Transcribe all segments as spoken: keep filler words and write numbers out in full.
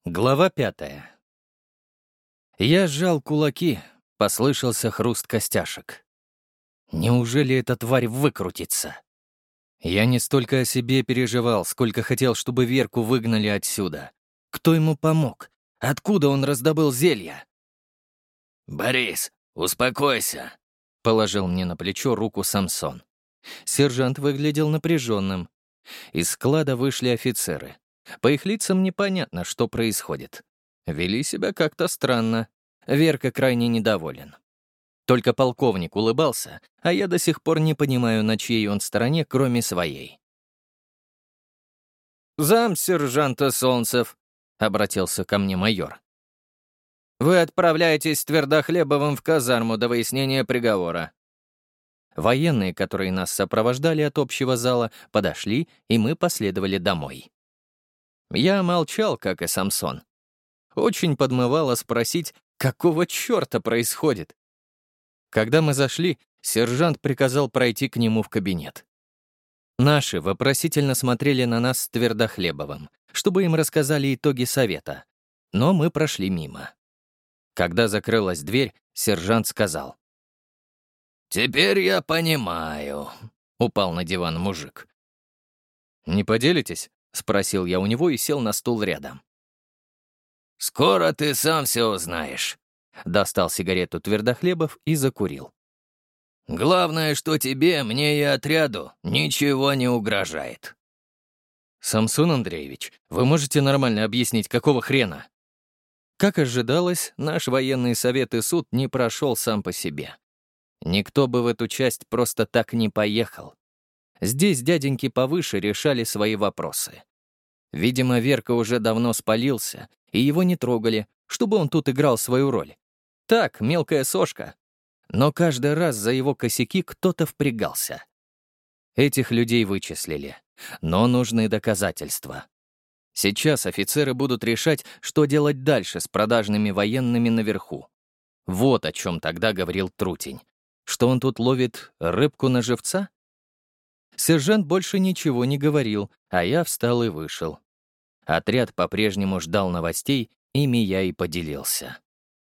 Глава пятая. Я сжал кулаки, послышался хруст костяшек. Неужели эта тварь выкрутится? Я не столько о себе переживал, сколько хотел, чтобы Верку выгнали отсюда. Кто ему помог? Откуда он раздобыл зелья? «Борис, успокойся», — положил мне на плечо руку Самсон. Сержант выглядел напряженным. Из склада вышли офицеры. По их лицам непонятно, что происходит. Вели себя как-то странно. Верка крайне недоволен. Только полковник улыбался, а я до сих пор не понимаю, на чьей он стороне, кроме своей. «Зам сержанта Солнцев», — обратился ко мне майор. «Вы отправляетесь с Твердохлебовым в казарму до выяснения приговора». Военные, которые нас сопровождали от общего зала, подошли, и мы последовали домой. Я молчал, как и Самсон. Очень подмывало спросить, какого черта происходит. Когда мы зашли, сержант приказал пройти к нему в кабинет. Наши вопросительно смотрели на нас с Твердохлебовым, чтобы им рассказали итоги совета. Но мы прошли мимо. Когда закрылась дверь, сержант сказал. «Теперь я понимаю», — упал на диван мужик. «Не поделитесь?» — спросил я у него и сел на стул рядом. «Скоро ты сам все узнаешь», — достал сигарету Твердохлебов и закурил. «Главное, что тебе, мне и отряду ничего не угрожает». «Самсон Андреевич, вы можете нормально объяснить, какого хрена?» Как ожидалось, наш военный совет и суд не прошел сам по себе. Никто бы в эту часть просто так не поехал. Здесь дяденьки повыше решали свои вопросы. Видимо, Верка уже давно спалился, и его не трогали, чтобы он тут играл свою роль. Так, мелкая сошка. Но каждый раз за его косяки кто-то впрягался. Этих людей вычислили, но нужны доказательства. Сейчас офицеры будут решать, что делать дальше с продажными военными наверху. Вот о чем тогда говорил Трутень. Что он тут ловит рыбку на живца? Сержант больше ничего не говорил, а я встал и вышел. Отряд по-прежнему ждал новостей, ими я и поделился.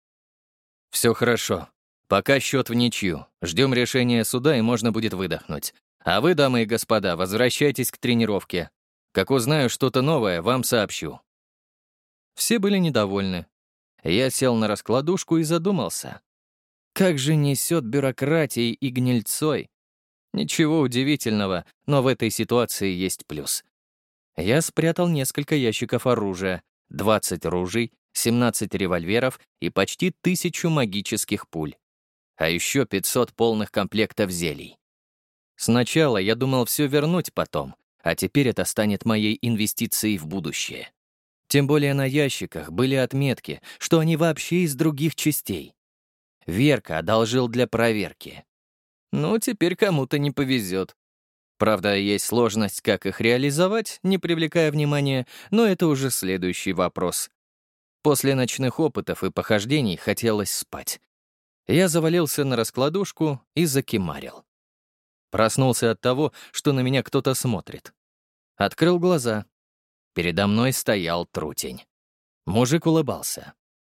«Все хорошо. Пока счет в ничью. Ждем решения суда, и можно будет выдохнуть. А вы, дамы и господа, возвращайтесь к тренировке. Как узнаю что-то новое, вам сообщу». Все были недовольны. Я сел на раскладушку и задумался. Как же несет бюрократией и гнильцой. Ничего удивительного, но в этой ситуации есть плюс. Я спрятал несколько ящиков оружия, двадцать ружей, семнадцать револьверов и почти тысячу магических пуль. А еще пятьсот полных комплектов зелий. Сначала я думал все вернуть потом, а теперь это станет моей инвестицией в будущее. Тем более на ящиках были отметки, что они вообще из других частей. Верка одолжил для проверки. Ну, теперь кому-то не повезет. Правда, есть сложность, как их реализовать, не привлекая внимания, но это уже следующий вопрос. После ночных опытов и похождений хотелось спать. Я завалился на раскладушку и закимарил. Проснулся от того, что на меня кто-то смотрит. Открыл глаза. Передо мной стоял Трутень. Мужик улыбался.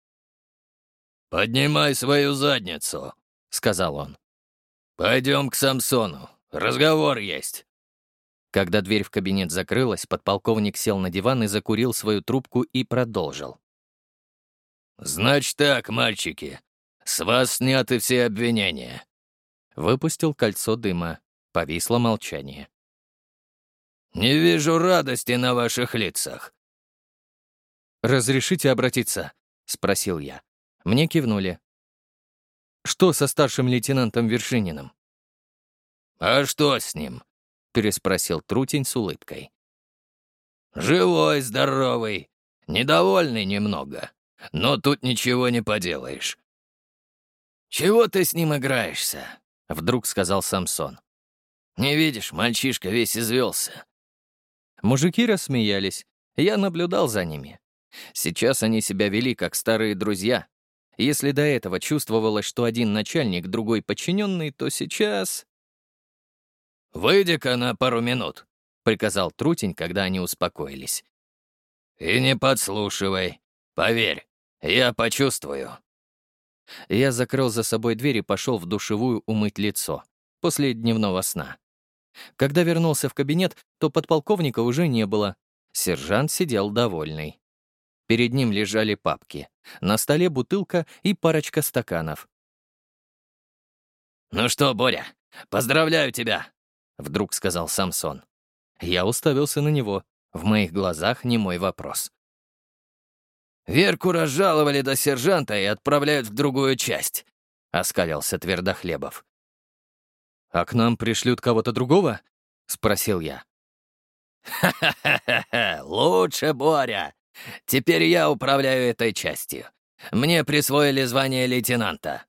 «Поднимай свою задницу», — сказал он. «Пойдем к Самсону. Разговор есть». Когда дверь в кабинет закрылась, подполковник сел на диван и закурил свою трубку и продолжил. «Значит так, мальчики, с вас сняты все обвинения». Выпустил кольцо дыма. Повисло молчание. «Не вижу радости на ваших лицах». «Разрешите обратиться?» — спросил я. Мне кивнули. «Что со старшим лейтенантом Вершининым?» «А что с ним?» — переспросил Трутень с улыбкой. «Живой, здоровый, недовольный немного, но тут ничего не поделаешь». «Чего ты с ним играешься?» — вдруг сказал Самсон. «Не видишь, мальчишка весь извелся». Мужики рассмеялись. Я наблюдал за ними. Сейчас они себя вели как старые друзья. Если до этого чувствовалось, что один начальник, другой подчиненный, то сейчас... «Выйди-ка на пару минут», — приказал Трутень, когда они успокоились. «И не подслушивай. Поверь, я почувствую». Я закрыл за собой дверь и пошел в душевую умыть лицо после дневного сна. Когда вернулся в кабинет, то подполковника уже не было. Сержант сидел довольный. Перед ним лежали папки. На столе бутылка и парочка стаканов. «Ну что, Боря, поздравляю тебя!» — вдруг сказал Самсон. Я уставился на него. В моих глазах немой вопрос. «Верку разжаловали до сержанта и отправляют в другую часть», — оскалился Твердохлебов. «А к нам пришлют кого-то другого?» — спросил я. «Ха-ха-ха! Лучше, Боря! Теперь я управляю этой частью. Мне присвоили звание лейтенанта».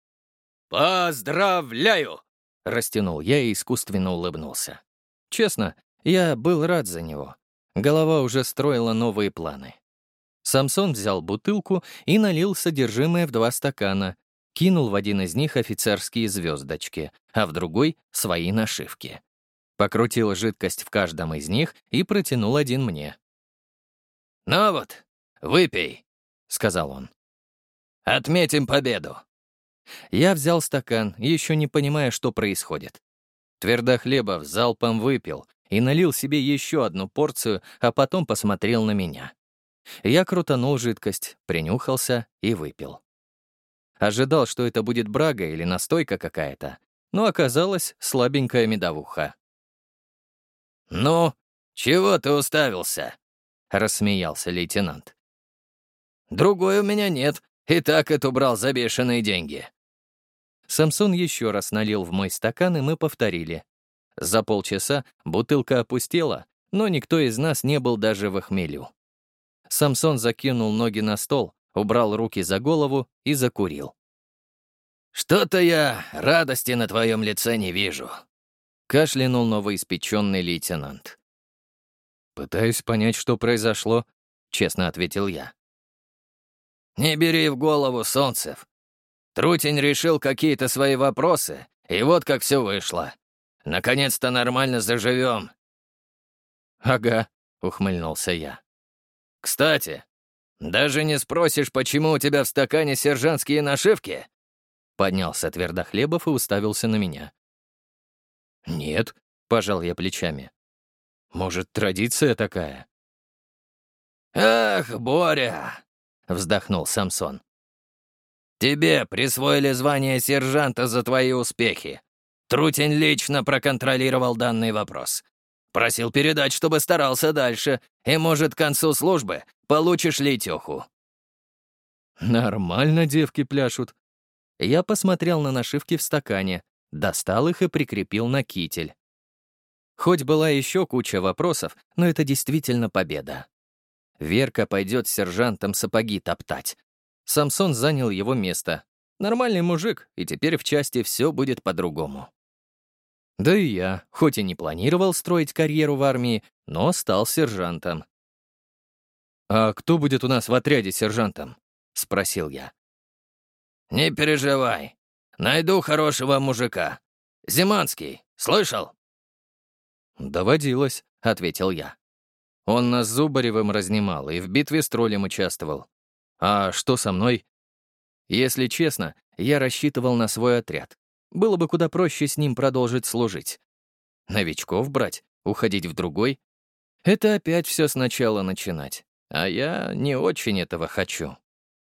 «Поздравляю!» — растянул я и искусственно улыбнулся. Честно, я был рад за него. Голова уже строила новые планы. Самсон взял бутылку и налил содержимое в два стакана, кинул в один из них офицерские звездочки, а в другой — свои нашивки. Покрутил жидкость в каждом из них и протянул один мне. «Ну вот, выпей», — сказал он. «Отметим победу». Я взял стакан, еще не понимая, что происходит. Твердохлебов залпом выпил и налил себе еще одну порцию, а потом посмотрел на меня. Я крутанул жидкость, принюхался и выпил. Ожидал, что это будет брага или настойка какая-то, но оказалось слабенькая медовуха. «Ну, чего ты уставился?» — рассмеялся лейтенант. «Другой у меня нет, и так это брал за бешеные деньги». Самсон еще раз налил в мой стакан, и мы повторили. За полчаса бутылка опустела, но никто из нас не был даже в хмелю. Самсон закинул ноги на стол, убрал руки за голову и закурил. «Что-то я радости на твоем лице не вижу», — кашлянул новоиспеченный лейтенант. «Пытаюсь понять, что произошло», — честно ответил я. «Не бери в голову, Солнцев. Трутень решил какие-то свои вопросы, и вот как все вышло. Наконец-то нормально заживем». «Ага», — ухмыльнулся я. «Кстати, даже не спросишь, почему у тебя в стакане сержантские нашивки?» Поднялся Твердохлебов и уставился на меня. «Нет», — пожал я плечами. «Может, традиция такая?» «Ах, Боря!» — вздохнул Самсон. «Тебе присвоили звание сержанта за твои успехи. Трутень лично проконтролировал данный вопрос. Просил передать, чтобы старался дальше, и, может, к концу службы получишь лейтеху». «Нормально девки пляшут». Я посмотрел на нашивки в стакане, достал их и прикрепил на китель. Хоть была еще куча вопросов, но это действительно победа. Верка пойдет с сержантом сапоги топтать. Самсон занял его место. Нормальный мужик, и теперь в части все будет по-другому. Да и я, хоть и не планировал строить карьеру в армии, но стал сержантом. «А кто будет у нас в отряде сержантом?» — спросил я. «Не переживай. Найду хорошего мужика. Зиманский, слышал?» «Доводилось», — ответил я. Он нас с Зубаревым разнимал и в битве с троллем участвовал. А что со мной? Если честно, я рассчитывал на свой отряд. Было бы куда проще с ним продолжить служить. Новичков брать, уходить в другой — это опять все сначала начинать. А я не очень этого хочу.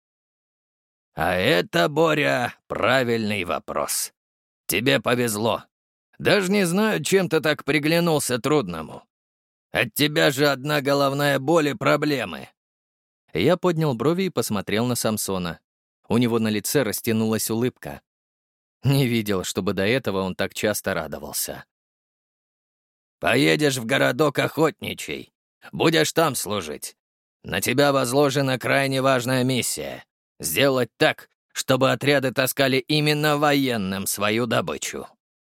«А это, Боря, правильный вопрос. Тебе повезло. Даже не знаю, чем ты так приглянулся трудному. От тебя же одна головная боль и проблемы». Я поднял брови и посмотрел на Самсона. У него на лице растянулась улыбка. Не видел, чтобы до этого он так часто радовался. «Поедешь в городок Охотничий. Будешь там служить. На тебя возложена крайне важная миссия. Сделать так, чтобы отряды таскали именно военным свою добычу».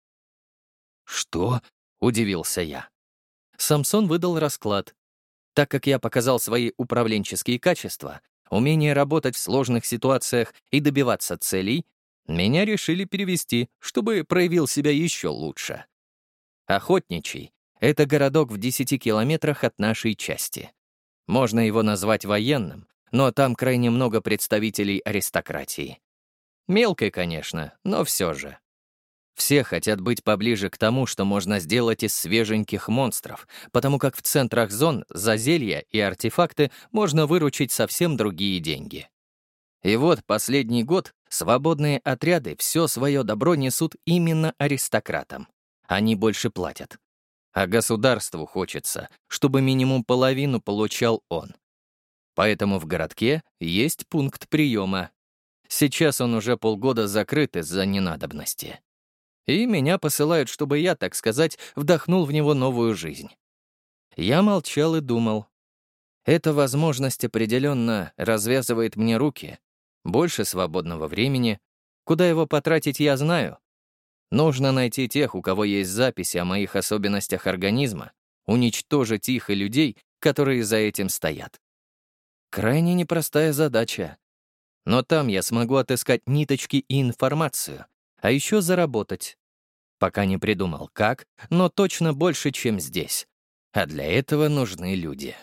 «Что?» — удивился я. Самсон выдал расклад. Так как я показал свои управленческие качества, умение работать в сложных ситуациях и добиваться целей, меня решили перевести, чтобы проявил себя еще лучше. Охотничий — это городок в десяти километрах от нашей части. Можно его назвать военным, но там крайне много представителей аристократии. Мелкой, конечно, но все же. Все хотят быть поближе к тому, что можно сделать из свеженьких монстров, потому как в центрах зон за зелья и артефакты можно выручить совсем другие деньги. И вот последний год свободные отряды все свое добро несут именно аристократам. Они больше платят. А государству хочется, чтобы минимум половину получал он. Поэтому в городке есть пункт приема. Сейчас он уже полгода закрыт из-за ненадобности. И меня посылают, чтобы я, так сказать, вдохнул в него новую жизнь. Я молчал и думал. Эта возможность определенно развязывает мне руки. Больше свободного времени. Куда его потратить, я знаю. Нужно найти тех, у кого есть записи о моих особенностях организма, уничтожить их и людей, которые за этим стоят. Крайне непростая задача. Но там я смогу отыскать ниточки и информацию, а еще заработать. Пока не придумал, как, но точно больше, чем здесь. А для этого нужны люди.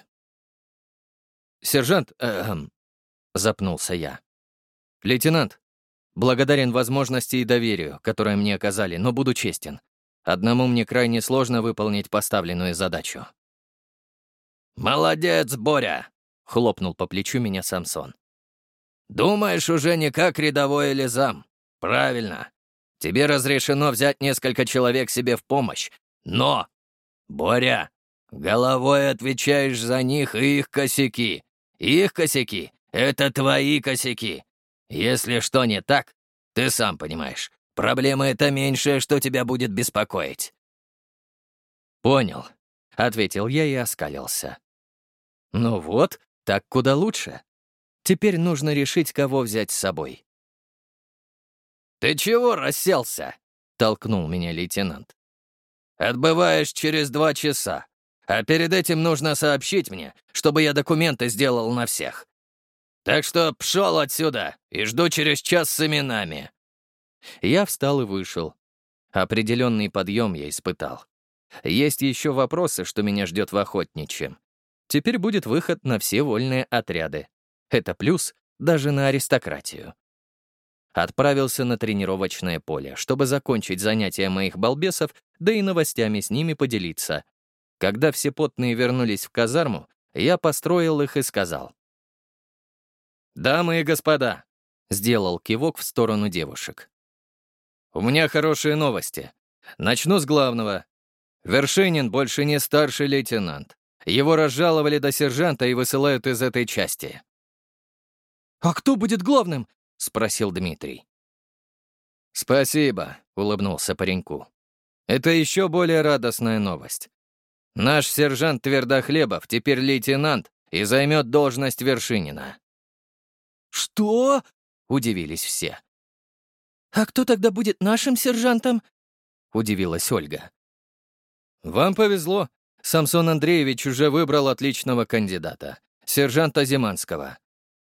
«Сержант, эм...» — запнулся я. «Лейтенант, благодарен возможности и доверию, которое мне оказали, но буду честен. Одному мне крайне сложно выполнить поставленную задачу». «Молодец, Боря!» — хлопнул по плечу меня Самсон. «Думаешь уже не как рядовой или зам. Правильно. Тебе разрешено взять несколько человек себе в помощь. Но, Боря, головой отвечаешь за них и их косяки. Их косяки — это твои косяки. Если что не так, ты сам понимаешь, проблема — это меньшее, что тебя будет беспокоить». «Понял», — ответил я и оскалился. «Ну вот, так куда лучше. Теперь нужно решить, кого взять с собой». «Ты чего расселся?» — толкнул меня лейтенант. «Отбываешь через два часа, а перед этим нужно сообщить мне, чтобы я документы сделал на всех. Так что пшел отсюда и жду через час с именами». Я встал и вышел. Определенный подъем я испытал. Есть еще вопросы, что меня ждет в охотничьем. Теперь будет выход на все вольные отряды. Это плюс даже на аристократию. Отправился на тренировочное поле, чтобы закончить занятия моих балбесов, да и новостями с ними поделиться. Когда все потные вернулись в казарму, я построил их и сказал. «Дамы и господа», — сделал кивок в сторону девушек. «У меня хорошие новости. Начну с главного. Вершинин больше не старший лейтенант. Его разжаловали до сержанта и высылают из этой части». «А кто будет главным?» — спросил Дмитрий. «Спасибо», — улыбнулся пареньку. «Это еще более радостная новость. Наш сержант Твердохлебов теперь лейтенант и займет должность Вершинина». «Что?» — удивились все. «А кто тогда будет нашим сержантом?» — удивилась Ольга. «Вам повезло. Самсон Андреевич уже выбрал отличного кандидата, сержанта Зиманского».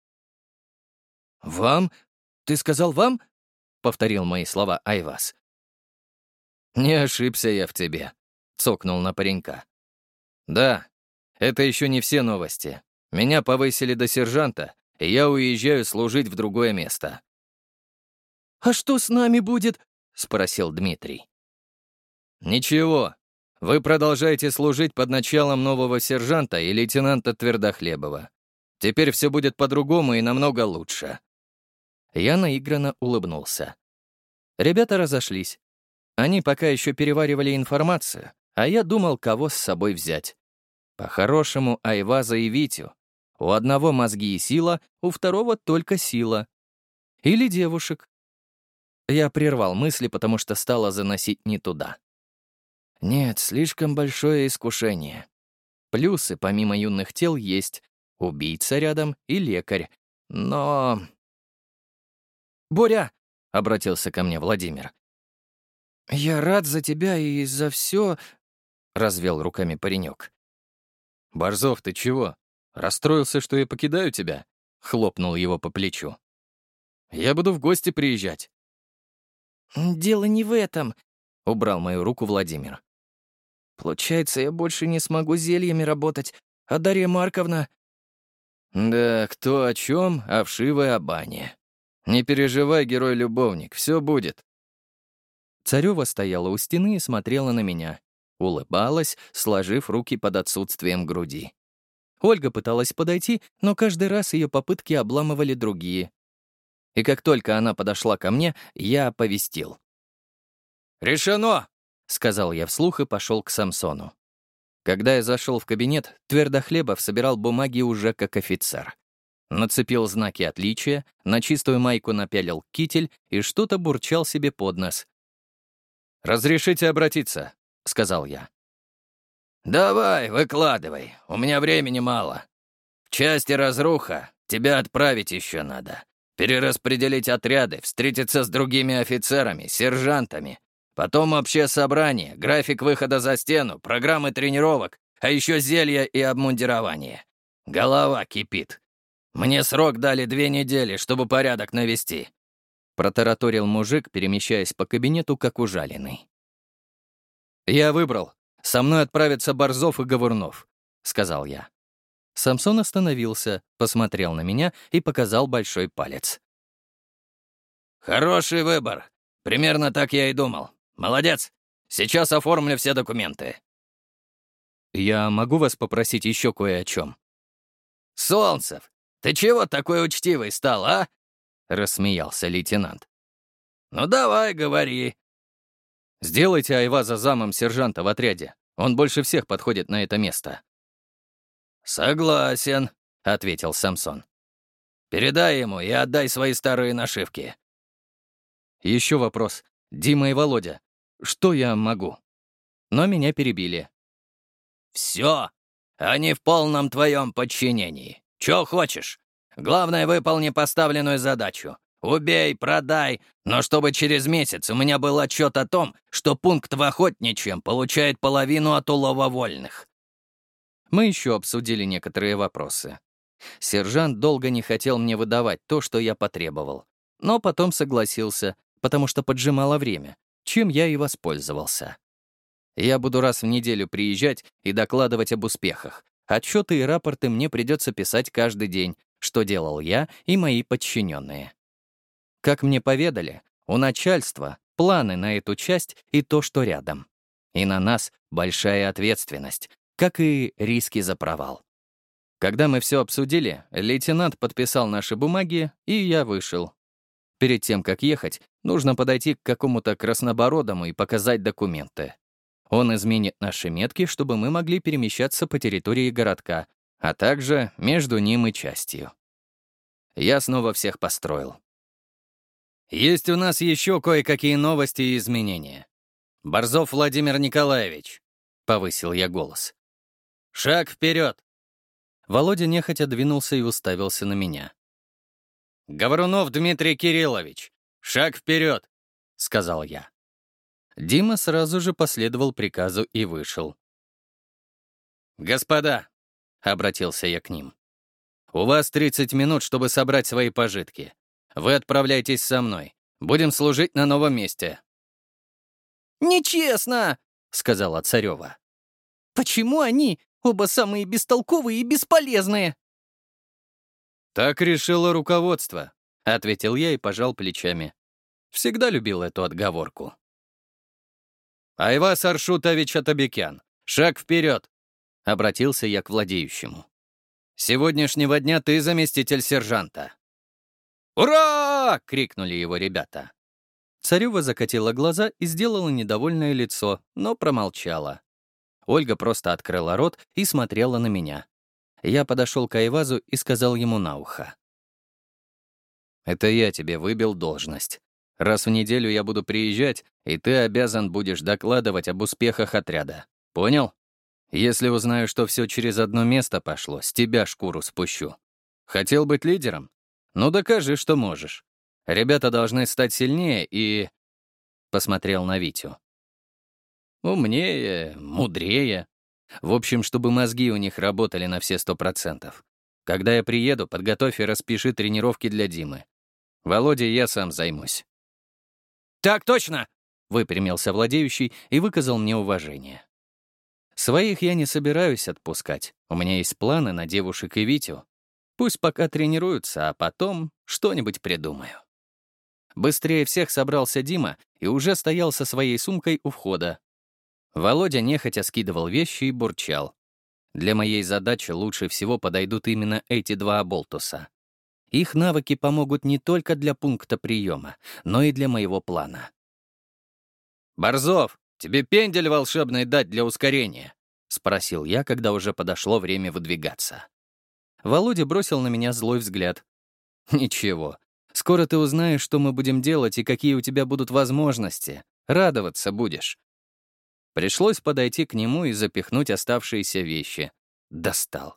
«Вам? Ты сказал вам?» — повторил мои слова Айваз. «Не ошибся я в тебе», — цокнул на паренька. «Да, это еще не все новости. Меня повысили до сержанта, и я уезжаю служить в другое место». «А что с нами будет?» — спросил Дмитрий. «Ничего. Вы продолжаете служить под началом нового сержанта и лейтенанта Твердохлебова. Теперь все будет по-другому и намного лучше». Я наигранно улыбнулся. Ребята разошлись. Они пока еще переваривали информацию, а я думал, кого с собой взять. По-хорошему, Айваза и Витю. У одного мозги и сила, у второго только сила. Или девушек. Я прервал мысли, потому что стало заносить не туда. Нет, слишком большое искушение. Плюсы, помимо юных тел, есть убийца рядом и лекарь. Но... «Боря!» — обратился ко мне Владимир. «Я рад за тебя и за все», — развел руками паренек. «Борзов, ты чего? Расстроился, что я покидаю тебя?» — хлопнул его по плечу. «Я буду в гости приезжать». «Дело не в этом», — убрал мою руку Владимир. «Получается, я больше не смогу зельями работать, а Дарья Марковна...» Да, кто о чем, а вшивой о бане. Не переживай, герой-любовник, все будет. Царёва стояла у стены и смотрела на меня. Улыбалась, сложив руки под отсутствием груди. Ольга пыталась подойти, но каждый раз ее попытки обламывали другие. И как только она подошла ко мне, я оповестил. «Решено!» — сказал я вслух и пошел к Самсону. Когда я зашел в кабинет, Твердохлебов собирал бумаги уже как офицер. Нацепил знаки отличия, на чистую майку напялил китель и что-то бурчал себе под нос. «Разрешите обратиться», — сказал я. «Давай, выкладывай, у меня времени мало. В части разруха, тебя отправить еще надо. Перераспределить отряды, встретиться с другими офицерами, сержантами. Потом общее собрание, график выхода за стену, программы тренировок, а еще зелья и обмундирование. Голова кипит. Мне срок дали две недели, чтобы порядок навести». Протараторил мужик, перемещаясь по кабинету, как ужаленный. «Я выбрал. Со мной отправятся Борзов и Говорунов», — сказал я. Самсон остановился, посмотрел на меня и показал большой палец. «Хороший выбор. Примерно так я и думал. Молодец. Сейчас оформлю все документы». «Я могу вас попросить еще кое о чем?» «Солнцев, ты чего такой учтивый стал, а?» — рассмеялся лейтенант. «Ну давай, говори». «Сделайте Айваза замом сержанта в отряде. Он больше всех подходит на это место». «Согласен», — ответил Самсон. «Передай ему и отдай свои старые нашивки». Еще вопрос. Дима и Володя. Что я могу? Но меня перебили. «Все. Они в полном твоем подчинении. Че хочешь? Главное, выполни поставленную задачу. Убей, продай, но чтобы через месяц у меня был отчет о том, что пункт в Охотничьем получает половину от улова вольных». Мы еще обсудили некоторые вопросы. Сержант долго не хотел мне выдавать то, что я потребовал, но потом согласился, потому что поджимало время, чем я и воспользовался. Я буду раз в неделю приезжать и докладывать об успехах. Отчеты и рапорты мне придется писать каждый день, что делал я и мои подчиненные. Как мне поведали, у начальства планы на эту часть и то, что рядом. И на нас большая ответственность, как и риски за провал. Когда мы все обсудили, лейтенант подписал наши бумаги, и я вышел. Перед тем, как ехать, нужно подойти к какому-то краснобородому и показать документы. Он изменит наши метки, чтобы мы могли перемещаться по территории городка, а также между ним и частью. Я снова всех построил. Есть у нас еще кое-какие новости и изменения. Борзов Владимир Николаевич, — повысил я голос. Шаг вперед! Володя нехотя двинулся и уставился на меня. «Говорунов Дмитрий Кириллович, шаг вперед!» — сказал я. Дима сразу же последовал приказу и вышел. «Господа!» — обратился я к ним. «У вас тридцать минут, чтобы собрать свои пожитки. Вы отправляйтесь со мной. Будем служить на новом месте». «Нечестно!» — сказала Царёва. «Почему они оба самые бестолковые и бесполезные?» «Так решило руководство», — ответил я и пожал плечами. Всегда любил эту отговорку. «Айваз Аршутович Атабекян, шаг вперед!» — обратился я к владеющему. «С сегодняшнего дня ты заместитель сержанта». «Ура!» — крикнули его ребята. Царёва закатила глаза и сделала недовольное лицо, но промолчала. Ольга просто открыла рот и смотрела на меня. Я подошел к Айвазу и сказал ему на ухо. «Это я тебе выбил должность. Раз в неделю я буду приезжать, и ты обязан будешь докладывать об успехах отряда. Понял? Если узнаю, что все через одно место пошло, с тебя шкуру спущу. Хотел быть лидером? Ну докажи, что можешь. Ребята должны стать сильнее и...» Посмотрел на Витю. «Умнее, мудрее. В общем, чтобы мозги у них работали на все сто процентов. Когда я приеду, подготовь и распиши тренировки для Димы. Володя, я сам займусь». «Так точно!» — выпрямился владеющий и выказал мне уважение. Своих я не собираюсь отпускать. У меня есть планы на девушек и Витю. Пусть пока тренируются, а потом что-нибудь придумаю. Быстрее всех собрался Дима и уже стоял со своей сумкой у входа. Володя нехотя скидывал вещи и бурчал. Для моей задачи лучше всего подойдут именно эти два оболтуса. Их навыки помогут не только для пункта приема, но и для моего плана. «Борзов, тебе пендель волшебный дать для ускорения?» — спросил я, когда уже подошло время выдвигаться. Володя бросил на меня злой взгляд. «Ничего, скоро ты узнаешь, что мы будем делать и какие у тебя будут возможности. Радоваться будешь». Пришлось подойти к нему и запихнуть оставшиеся вещи. Достал.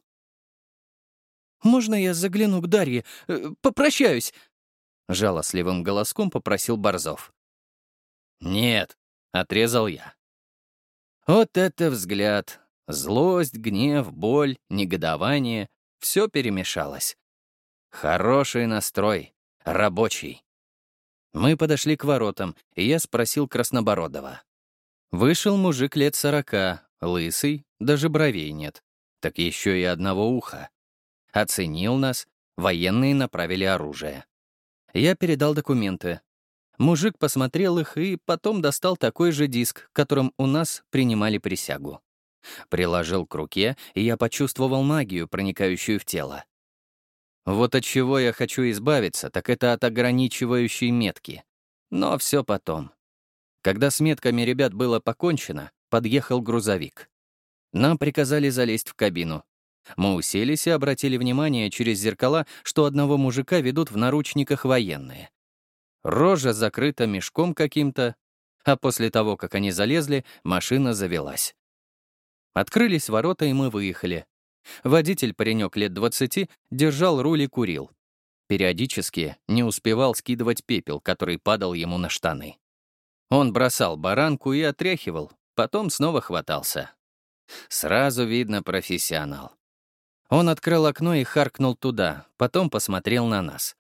«Можно я загляну к Дарье? Э, Попрощаюсь?» — жалостливым голоском попросил Борзов. «Нет», — отрезал я. Вот это взгляд. Злость, гнев, боль, негодование — все перемешалось. Хороший настрой, рабочий. Мы подошли к воротам, и я спросил Краснобородова. Вышел мужик лет сорока, лысый, даже бровей нет. Так еще и одного уха. Оценил нас, военные направили оружие. Я передал документы. Мужик посмотрел их и потом достал такой же диск, которым у нас принимали присягу. Приложил к руке, и я почувствовал магию, проникающую в тело. Вот от чего я хочу избавиться, так это от ограничивающей метки. Но все потом. Когда с метками ребят было покончено, подъехал грузовик. Нам приказали залезть в кабину. Мы уселись и обратили внимание через зеркала, что одного мужика ведут в наручниках военные. Рожа закрыта мешком каким-то, а после того, как они залезли, машина завелась. Открылись ворота, и мы выехали. Водитель, паренек лет двадцати, держал руль и курил. Периодически не успевал скидывать пепел, который падал ему на штаны. Он бросал баранку и отряхивал, потом снова хватался. Сразу видно профессионал. Он открыл окно и харкнул туда, потом посмотрел на нас.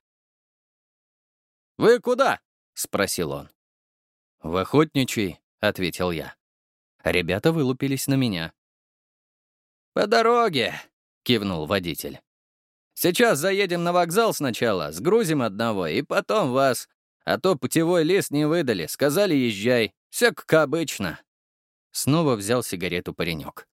«Вы куда?» — спросил он. «В охотничий», — ответил я. Ребята вылупились на меня. «По дороге», — кивнул водитель. «Сейчас заедем на вокзал сначала, сгрузим одного, и потом вас. А то путевой лист не выдали, сказали езжай. Все как обычно». Снова взял сигарету паренек.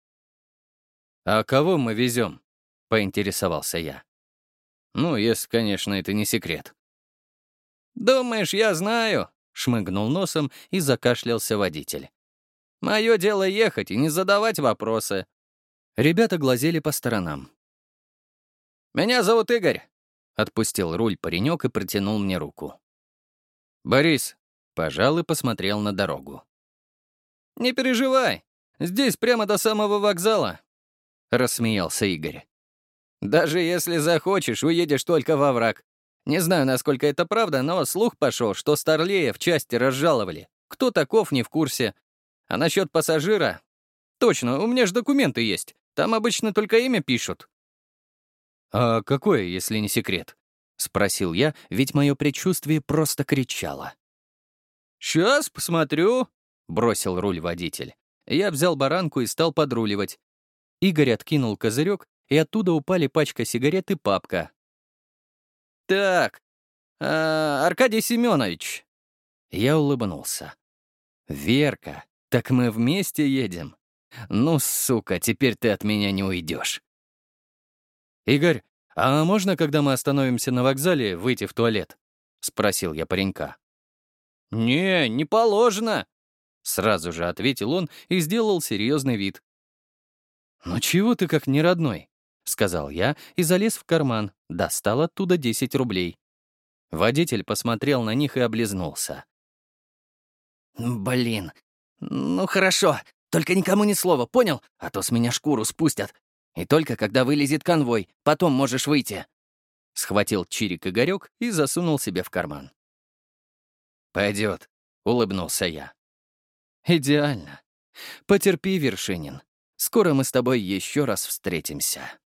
«А кого мы везем?» — поинтересовался я. «Ну, если, конечно, это не секрет». «Думаешь, я знаю?» — шмыгнул носом и закашлялся водитель. «Мое дело ехать и не задавать вопросы». Ребята глазели по сторонам. «Меня зовут Игорь», — отпустил руль паренек и протянул мне руку. «Борис», — пожал и посмотрел на дорогу. «Не переживай, здесь прямо до самого вокзала», — рассмеялся Игорь. «Даже если захочешь, уедешь только во враг. Не знаю, насколько это правда, но слух пошел, что Старлея в части разжаловали. Кто таков, не в курсе. А насчет пассажира? Точно, у меня же документы есть. Там обычно только имя пишут». «А какое, если не секрет?» — спросил я, ведь мое предчувствие просто кричало. «Сейчас посмотрю», — бросил руль водитель. Я взял баранку и стал подруливать. Игорь откинул козырек, и оттуда упали пачка сигарет и папка. «Так, а, Аркадий Семенович». Я улыбнулся. «Верка, так мы вместе едем? Ну, сука, теперь ты от меня не уйдешь». «Игорь, а можно, когда мы остановимся на вокзале, выйти в туалет?» — спросил я паренька. «Не, не положено», — сразу же ответил он и сделал серьезный вид. «Ну чего ты как неродной?» — сказал я и залез в карман, достал оттуда десять рублей. Водитель посмотрел на них и облизнулся. «Блин, ну хорошо, только никому ни слова, понял? А то с меня шкуру спустят. И только когда вылезет конвой, потом можешь выйти». Схватил чирик Игорек и засунул себе в карман. «Пойдет», — улыбнулся я. «Идеально. Потерпи, Вершинин. Скоро мы с тобой еще раз встретимся».